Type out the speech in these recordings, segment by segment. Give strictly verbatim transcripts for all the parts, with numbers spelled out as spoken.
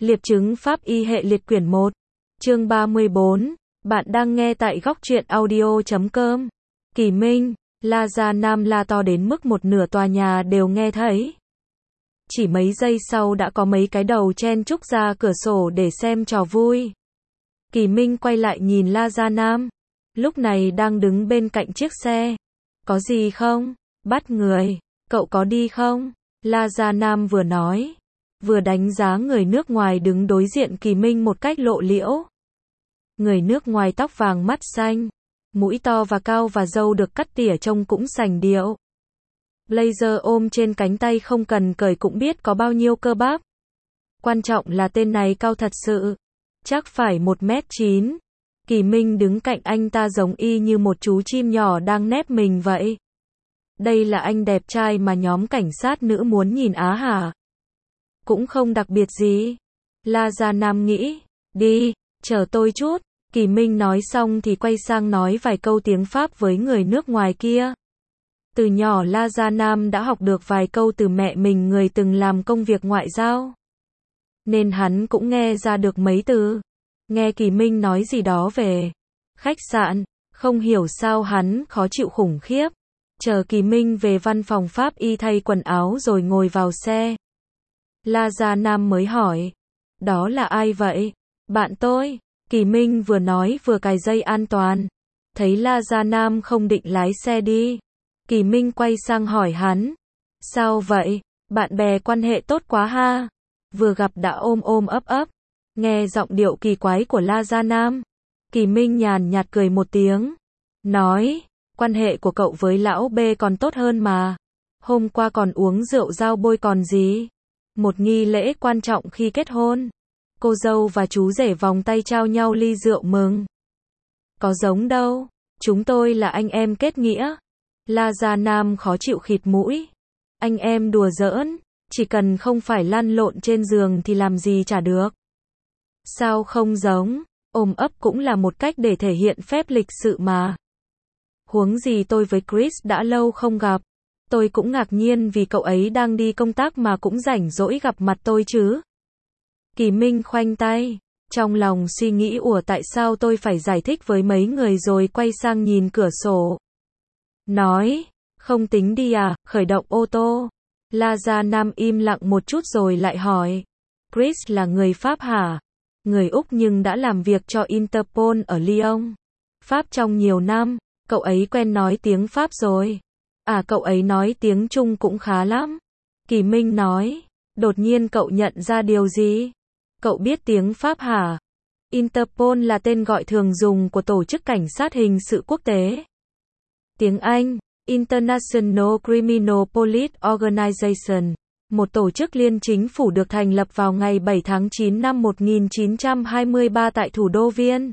Liệp chứng pháp y hệ liệt quyển một. Chương ba mươi bốn. Bạn đang nghe tại góc truyện audio chấm com. Kỳ Minh, la ra nam la to đến mức một nửa tòa nhà đều nghe thấy. Chỉ mấy giây sau đã có mấy cái đầu chen chúc ra cửa sổ để xem trò vui. Kỳ Minh quay lại nhìn La Gia Nam, lúc này đang đứng bên cạnh chiếc xe. Có gì không? Bắt người. Cậu có đi không? La Gia Nam vừa nói, vừa đánh giá người nước ngoài đứng đối diện Kỳ Minh một cách lộ liễu. Người nước ngoài tóc vàng mắt xanh, mũi to và cao và râu được cắt tỉa trông cũng sành điệu. Blazer ôm trên cánh tay không cần cởi cũng biết có bao nhiêu cơ bắp. Quan trọng là tên này cao thật sự. Chắc phải một mét chín. Kỳ Minh đứng cạnh anh ta giống y như một chú chim nhỏ đang nép mình vậy. Đây là anh đẹp trai mà nhóm cảnh sát nữ muốn nhìn á hả? Cũng không đặc biệt gì. La Gia Nam nghĩ. Đi, chờ tôi chút. Kỳ Minh nói xong thì quay sang nói vài câu tiếng Pháp với người nước ngoài kia. Từ nhỏ La Gia Nam đã học được vài câu từ mẹ mình, người từng làm công việc ngoại giao. Nên hắn cũng nghe ra được mấy từ. Nghe Kỳ Minh nói gì đó về khách sạn, không hiểu sao hắn khó chịu khủng khiếp. Chờ Kỳ Minh về văn phòng pháp y thay quần áo rồi ngồi vào xe. La Gia Nam mới hỏi. Đó là ai vậy? Bạn tôi. Kỳ Minh vừa nói vừa cài dây an toàn. Thấy La Gia Nam không định lái xe đi, Kỳ Minh quay sang hỏi hắn. Sao vậy? Bạn bè quan hệ tốt quá ha. Vừa gặp đã ôm ôm ấp ấp. Nghe giọng điệu kỳ quái của La Gia Nam, Kỳ Minh nhàn nhạt cười một tiếng. Nói, quan hệ của cậu với lão B còn tốt hơn mà. Hôm qua còn uống rượu giao bôi còn gì. Một nghi lễ quan trọng khi kết hôn. Cô dâu và chú rể vòng tay trao nhau ly rượu mừng. Có giống đâu. Chúng tôi là anh em kết nghĩa. La Gia Nam khó chịu khịt mũi. Anh em đùa giỡn. Chỉ cần không phải lăn lộn trên giường thì làm gì chả được. Sao không giống? Ôm ấp cũng là một cách để thể hiện phép lịch sự mà. Huống gì tôi với Chris đã lâu không gặp. Tôi cũng ngạc nhiên vì cậu ấy đang đi công tác mà cũng rảnh rỗi gặp mặt tôi chứ. Kỳ Minh khoanh tay, trong lòng suy nghĩ ủa tại sao tôi phải giải thích với mấy người, rồi quay sang nhìn cửa sổ. Nói, không tính đi à, khởi động ô tô. La Gia Nam im lặng một chút rồi lại hỏi. Chris là người Pháp hả? Người Úc nhưng đã làm việc cho Interpol ở Lyon, Pháp trong nhiều năm. Cậu ấy quen nói tiếng Pháp rồi. À, cậu ấy nói tiếng Trung cũng khá lắm. Kỳ Minh nói. Đột nhiên cậu nhận ra điều gì? Cậu biết tiếng Pháp hả? Interpol là tên gọi thường dùng của tổ chức cảnh sát hình sự quốc tế. Tiếng Anh, International Criminal Police Organization, một tổ chức liên chính phủ được thành lập vào ngày bảy tháng chín năm một nghìn chín trăm hai mươi ba tại thủ đô Viên,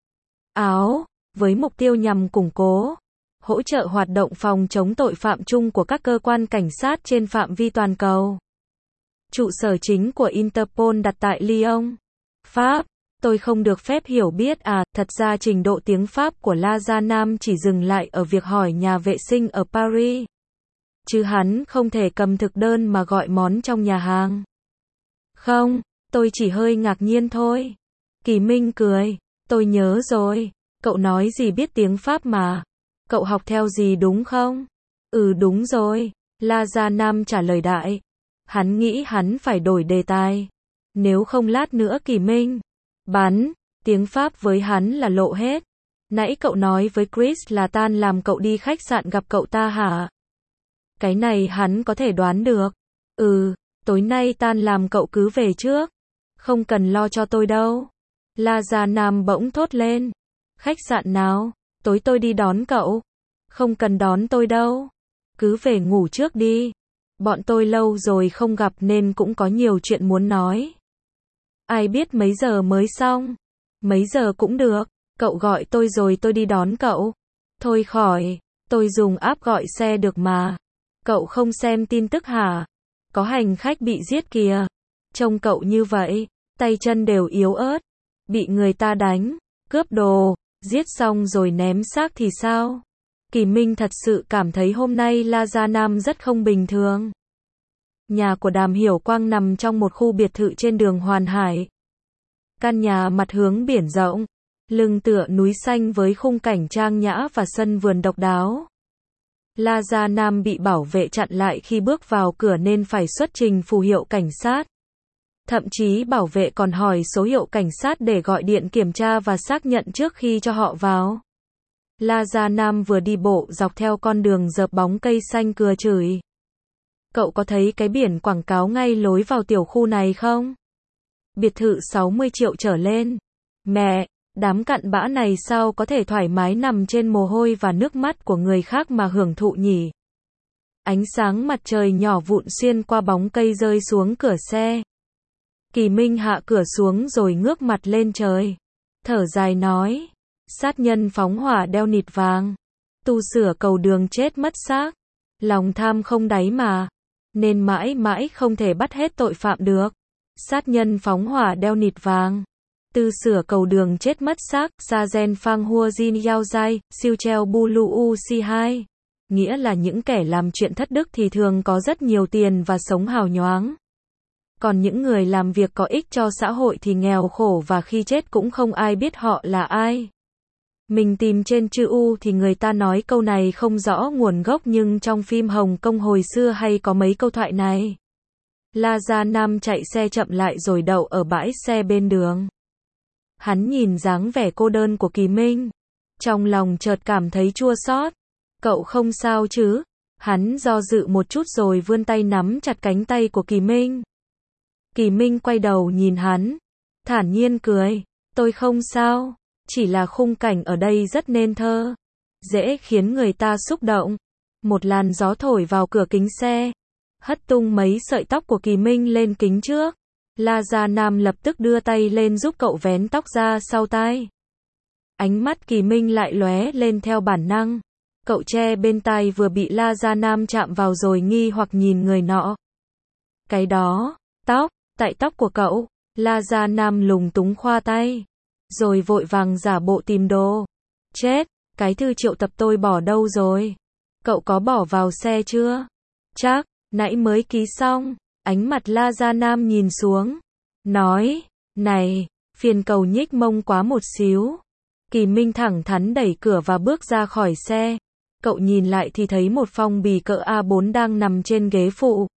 Áo, với mục tiêu nhằm củng cố, hỗ trợ hoạt động phòng chống tội phạm chung của các cơ quan cảnh sát trên phạm vi toàn cầu. Trụ sở chính của Interpol đặt tại Lyon, Pháp. Tôi không được phép hiểu biết à, thật ra trình độ tiếng Pháp của La Gia Nam chỉ dừng lại ở việc hỏi nhà vệ sinh ở Paris. Chứ hắn không thể cầm thực đơn mà gọi món trong nhà hàng. Không, tôi chỉ hơi ngạc nhiên thôi. Kỳ Minh cười. Tôi nhớ rồi, cậu nói gì biết tiếng Pháp mà. Cậu học theo gì đúng không? Ừ đúng rồi, La Gia Nam trả lời đại. Hắn nghĩ hắn phải đổi đề tài. Nếu không lát nữa Kỳ Minh bắn, tiếng Pháp với hắn là lộ hết. Nãy cậu nói với Chris là tan làm cậu đi khách sạn gặp cậu ta hả? Cái này hắn có thể đoán được. Ừ, tối nay tan làm cậu cứ về trước. Không cần lo cho tôi đâu. La Gia Nam bỗng thốt lên. Khách sạn nào? Tối tôi đi đón cậu. Không cần đón tôi đâu. Cứ về ngủ trước đi. Bọn tôi lâu rồi không gặp nên cũng có nhiều chuyện muốn nói. Ai biết mấy giờ mới xong? Mấy giờ cũng được. Cậu gọi tôi rồi tôi đi đón cậu. Thôi khỏi. Tôi dùng app gọi xe được mà. Cậu không xem tin tức hả? Có hành khách bị giết kìa. Trông cậu như vậy, tay chân đều yếu ớt. Bị người ta đánh, cướp đồ, giết xong rồi ném xác thì sao? Kỳ Minh thật sự cảm thấy hôm nay La Gia Nam rất không bình thường. Nhà của Đàm Hiểu Quang nằm trong một khu biệt thự trên đường Hoàn Hải. Căn nhà mặt hướng biển rộng, lưng tựa núi xanh với khung cảnh trang nhã và sân vườn độc đáo. La Gia Nam bị bảo vệ chặn lại khi bước vào cửa nên phải xuất trình phù hiệu cảnh sát. Thậm chí bảo vệ còn hỏi số hiệu cảnh sát để gọi điện kiểm tra và xác nhận trước khi cho họ vào. La Gia Nam vừa đi bộ dọc theo con đường dợp bóng cây xanh cười chửi. Cậu có thấy cái biển quảng cáo ngay lối vào tiểu khu này không? Biệt thự sáu mươi triệu trở lên. Mẹ, đám cặn bã này sao có thể thoải mái nằm trên mồ hôi và nước mắt của người khác mà hưởng thụ nhỉ? Ánh sáng mặt trời nhỏ vụn xuyên qua bóng cây rơi xuống cửa xe. Kỳ Minh hạ cửa xuống rồi ngước mặt lên trời. Thở dài nói. Sát nhân phóng hỏa đeo nịt vàng. Tu sửa cầu đường chết mất xác. Lòng tham không đáy mà. Nên mãi mãi không thể bắt hết tội phạm được. Sát nhân phóng hỏa đeo nịt vàng. Tu sửa cầu đường chết mất xác. Sa gen phang hua jin yao dai. Siêu treo bu lu u si hai. Nghĩa là những kẻ làm chuyện thất đức thì thường có rất nhiều tiền và sống hào nhoáng. Còn những người làm việc có ích cho xã hội thì nghèo khổ và khi chết cũng không ai biết họ là ai. Mình tìm trên chữ U thì người ta nói câu này không rõ nguồn gốc nhưng trong phim Hồng Kông hồi xưa hay có mấy câu thoại này. La Gia Nam chạy xe chậm lại rồi đậu ở bãi xe bên đường. Hắn nhìn dáng vẻ cô đơn của Kỳ Minh. Trong lòng chợt cảm thấy chua xót. Cậu không sao chứ? Hắn do dự một chút rồi vươn tay nắm chặt cánh tay của Kỳ Minh. Kỳ Minh quay đầu nhìn hắn. Thản nhiên cười. Tôi không sao. Chỉ là khung cảnh ở đây rất nên thơ. Dễ khiến người ta xúc động. Một làn gió thổi vào cửa kính xe. Hất tung mấy sợi tóc của Kỳ Minh lên kính trước. La Gia Nam lập tức đưa tay lên giúp cậu vén tóc ra sau tai. Ánh mắt Kỳ Minh lại lóe lên theo bản năng. Cậu che bên tai vừa bị La Gia Nam chạm vào rồi nghi hoặc nhìn người nọ. Cái đó, tóc, tại tóc của cậu. La Gia Nam lùng túng khoa tay. Rồi vội vàng giả bộ tìm đồ. Chết, cái thư triệu tập tôi bỏ đâu rồi? Cậu có bỏ vào xe chưa? Chắc, nãy mới ký xong. Ánh mặt La Gia Nam nhìn xuống. Nói, này, phiền cậu nhích mông quá một xíu. Kỳ Minh thẳng thắn đẩy cửa và bước ra khỏi xe. Cậu nhìn lại thì thấy một phong bì cỡ A bốn đang nằm trên ghế phụ.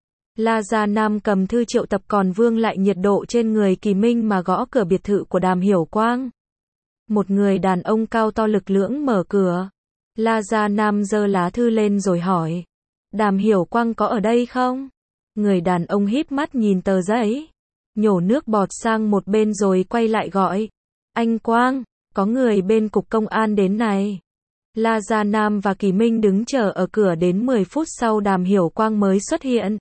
La Gia Nam cầm thư triệu tập còn vương lại nhiệt độ trên người Kỳ Minh mà gõ cửa biệt thự của Đàm Hiểu Quang. Một người đàn ông cao to lực lưỡng mở cửa. La Gia Nam giơ lá thư lên rồi hỏi. Đàm Hiểu Quang có ở đây không? Người đàn ông híp mắt nhìn tờ giấy. Nhổ nước bọt sang một bên rồi quay lại gọi. Anh Quang, có người bên cục công an đến này. La Gia Nam và Kỳ Minh đứng chờ ở cửa đến mười phút sau Đàm Hiểu Quang mới xuất hiện.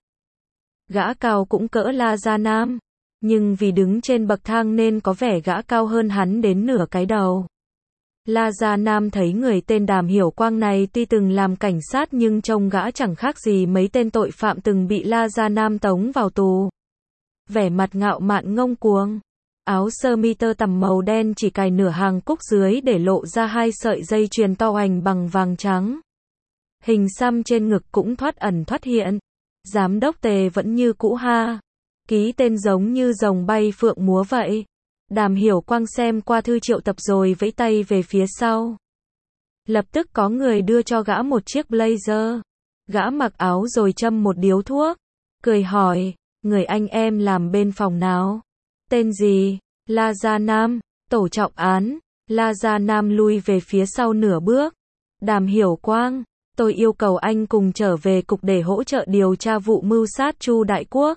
Gã cao cũng cỡ La Gia Nam, nhưng vì đứng trên bậc thang nên có vẻ gã cao hơn hắn đến nửa cái đầu. La Gia Nam thấy người tên Đàm Hiểu Quang này tuy từng làm cảnh sát nhưng trông gã chẳng khác gì mấy tên tội phạm từng bị La Gia Nam tống vào tù. Vẻ mặt ngạo mạn ngông cuồng, áo sơ mi tơ tằm màu đen chỉ cài nửa hàng cúc dưới để lộ ra hai sợi dây chuyền to hoành bằng vàng trắng. Hình xăm trên ngực cũng thoát ẩn thoát hiện. Giám đốc Tề vẫn như cũ ha. Ký tên giống như rồng bay phượng múa vậy. Đàm Hiểu Quang xem qua thư triệu tập rồi vẫy tay về phía sau. Lập tức có người đưa cho gã một chiếc blazer. Gã mặc áo rồi châm một điếu thuốc. Cười hỏi, người anh em làm bên phòng nào? Tên gì? La Gia Nam, tổ trọng án. La Gia Nam lui về phía sau nửa bước. Đàm Hiểu Quang, tôi yêu cầu anh cùng trở về cục để hỗ trợ điều tra vụ mưu sát Chu Đại Quốc.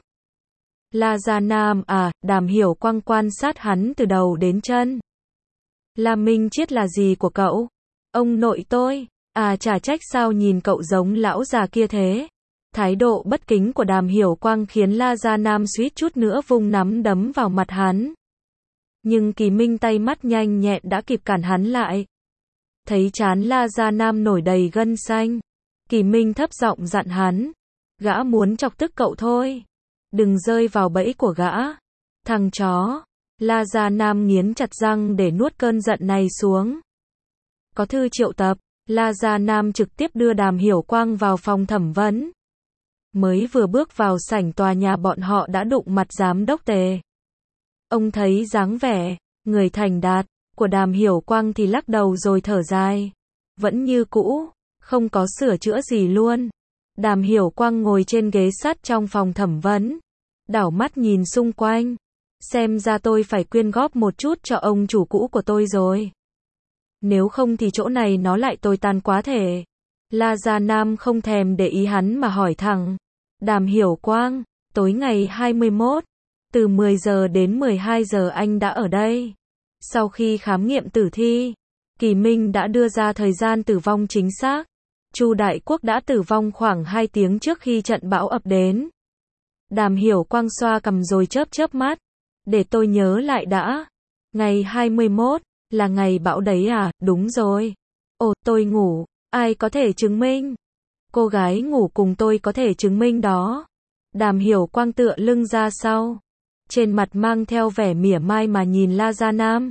La Gia Nam à, Đàm Hiểu Quang quan sát hắn từ đầu đến chân. La Minh Chiết là gì của cậu? Ông nội tôi. À chả trách sao nhìn cậu giống lão già kia thế. Thái độ bất kính của Đàm Hiểu Quang khiến La Gia Nam suýt chút nữa vung nắm đấm vào mặt hắn. Nhưng Kỳ Minh tay mắt nhanh nhẹn đã kịp cản hắn lại. Thấy trán La Gia Nam nổi đầy gân xanh. Kỳ Minh thấp giọng dặn hắn. Gã muốn chọc tức cậu thôi. Đừng rơi vào bẫy của gã. Thằng chó. La Gia Nam nghiến chặt răng để nuốt cơn giận này xuống. Có thư triệu tập. La Gia Nam trực tiếp đưa Đàm Hiểu Quang vào phòng thẩm vấn. Mới vừa bước vào sảnh tòa nhà bọn họ đã đụng mặt giám đốc Tề. Ông thấy dáng vẻ, người thành đạt, của Đàm Hiểu Quang thì lắc đầu rồi thở dài. Vẫn như cũ, không có sửa chữa gì luôn. Đàm Hiểu Quang ngồi trên ghế sắt trong phòng thẩm vấn. Đảo mắt nhìn xung quanh. Xem ra tôi phải quyên góp một chút cho ông chủ cũ của tôi rồi. Nếu không thì chỗ này nó lại tồi tàn quá thể. La Gia Nam không thèm để ý hắn mà hỏi thẳng. Đàm Hiểu Quang, tối ngày hai mươi mốt, từ mười giờ đến mười hai giờ anh đã ở đây. Sau khi khám nghiệm tử thi, Kỳ Minh đã đưa ra thời gian tử vong chính xác. Chu Đại Quốc đã tử vong khoảng hai tiếng trước khi trận bão ập đến. Đàm Hiểu Quang xoa cằm rồi chớp chớp mắt. Để tôi nhớ lại đã. Ngày hai mươi mốt, là ngày bão đấy à? Đúng rồi. Ồ, tôi ngủ, ai có thể chứng minh? Cô gái ngủ cùng tôi có thể chứng minh đó. Đàm Hiểu Quang tựa lưng ra sau. Trên mặt mang theo vẻ mỉa mai mà nhìn La Gia Nam.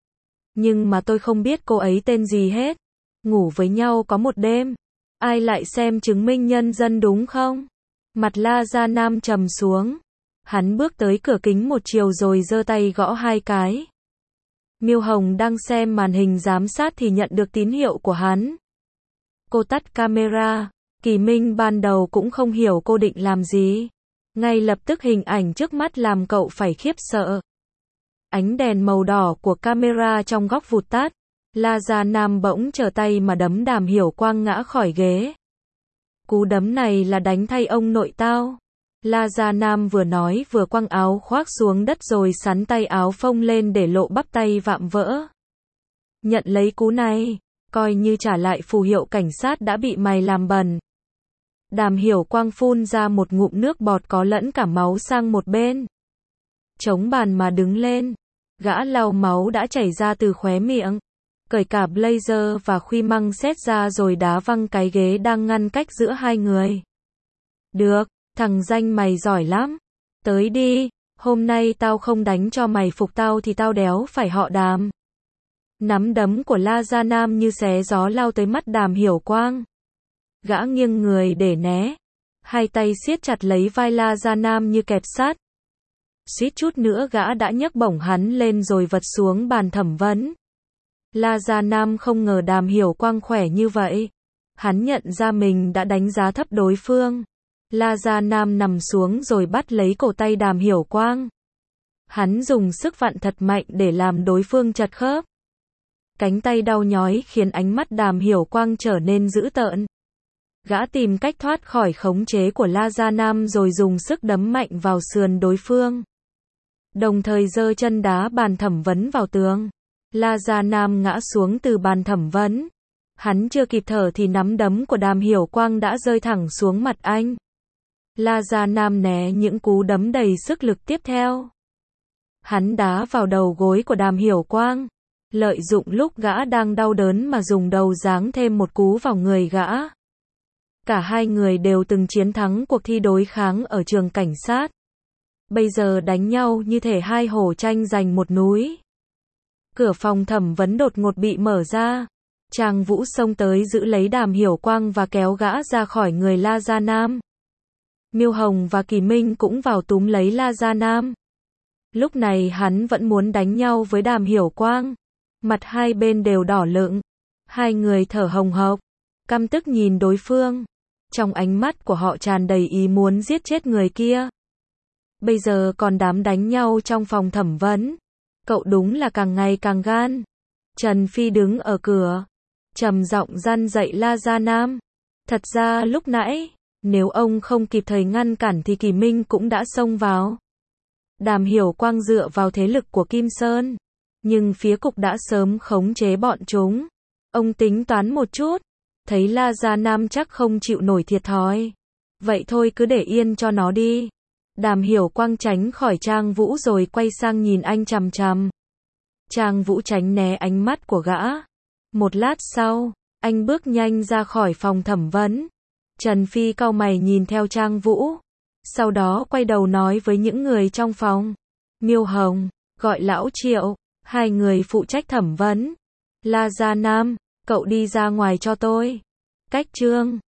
Nhưng mà tôi không biết cô ấy tên gì hết. Ngủ với nhau có một đêm. Ai lại xem chứng minh nhân dân đúng không? Mặt La Gia Nam trầm xuống. Hắn bước tới cửa kính một chiều rồi giơ tay gõ hai cái. Miêu Hồng đang xem màn hình giám sát thì nhận được tín hiệu của hắn. Cô tắt camera. Kỳ Minh ban đầu cũng không hiểu cô định làm gì. Ngay lập tức hình ảnh trước mắt làm cậu phải khiếp sợ. Ánh đèn màu đỏ của camera trong góc vụt tắt. La Gia Nam bỗng trở tay mà đấm Đàm Hiểu Quang ngã khỏi ghế. Cú đấm này là đánh thay ông nội tao. La Gia Nam vừa nói vừa quăng áo khoác xuống đất rồi sắn tay áo phông lên để lộ bắp tay vạm vỡ. Nhận lấy cú này, coi như trả lại phù hiệu cảnh sát đã bị mày làm bẩn. Đàm Hiểu Quang phun ra một ngụm nước bọt có lẫn cả máu sang một bên. Chống bàn mà đứng lên. Gã lau máu đã chảy ra từ khóe miệng. Cởi cả blazer và khuy măng xét ra rồi đá văng cái ghế đang ngăn cách giữa hai người. Được, thằng danh mày giỏi lắm. Tới đi, hôm nay tao không đánh cho mày phục tao thì tao đéo phải họ Đàm. Nắm đấm của La Gia Nam như xé gió lao tới mắt Đàm Hiểu Quang. Gã nghiêng người để né. Hai tay siết chặt lấy vai La Gia Nam như kẹp sát. Suýt chút nữa gã đã nhấc bổng hắn lên rồi vật xuống bàn thẩm vấn. La Gia Nam không ngờ Đàm Hiểu Quang khỏe như vậy. Hắn nhận ra mình đã đánh giá thấp đối phương. La Gia Nam nằm xuống rồi bắt lấy cổ tay Đàm Hiểu Quang. Hắn dùng sức vặn thật mạnh để làm đối phương chật khớp. Cánh tay đau nhói khiến ánh mắt Đàm Hiểu Quang trở nên dữ tợn. Gã tìm cách thoát khỏi khống chế của La Gia Nam rồi dùng sức đấm mạnh vào sườn đối phương. Đồng thời giơ chân đá bàn thẩm vấn vào tường. La Gia Nam ngã xuống từ bàn thẩm vấn. Hắn chưa kịp thở thì nắm đấm của Đàm Hiểu Quang đã rơi thẳng xuống mặt anh. La Gia Nam né những cú đấm đầy sức lực tiếp theo. Hắn đá vào đầu gối của Đàm Hiểu Quang. Lợi dụng lúc gã đang đau đớn mà dùng đầu giáng thêm một cú vào người gã. Cả hai người đều từng chiến thắng cuộc thi đối kháng ở trường cảnh sát. Bây giờ đánh nhau như thể hai hổ tranh giành một núi. Cửa phòng thẩm vấn đột ngột bị mở ra. Trang Vũ xông tới giữ lấy Đàm Hiểu Quang và kéo gã ra khỏi người La Gia Nam. Miêu Hồng và Kỳ Minh cũng vào túm lấy La Gia Nam. Lúc này hắn vẫn muốn đánh nhau với Đàm Hiểu Quang. Mặt hai bên đều đỏ lựng. Hai người thở hồng hộc, căm tức nhìn đối phương. Trong ánh mắt của họ tràn đầy ý muốn giết chết người kia. Bây giờ còn đám đánh nhau trong phòng thẩm vấn. Cậu đúng là càng ngày càng gan. Trần Phi đứng ở cửa, trầm giọng răn dạy La Gia Nam. Thật ra lúc nãy, nếu ông không kịp thời ngăn cản thì Kỳ Minh cũng đã xông vào. Đàm Hiểu Quang dựa vào thế lực của Kim Sơn. Nhưng phía cục đã sớm khống chế bọn chúng. Ông tính toán một chút. Thấy La Gia Nam chắc không chịu nổi thiệt thòi. Vậy thôi cứ để yên cho nó đi. Đàm Hiểu Quang tránh khỏi Trang Vũ rồi quay sang nhìn anh chằm chằm. Trang Vũ tránh né ánh mắt của gã. Một lát sau, anh bước nhanh ra khỏi phòng thẩm vấn. Trần Phi cau mày nhìn theo Trang Vũ. Sau đó quay đầu nói với những người trong phòng. Miêu Hồng, gọi lão Triệu, hai người phụ trách thẩm vấn. La Gia Nam, cậu đi ra ngoài cho tôi. Cách Trương.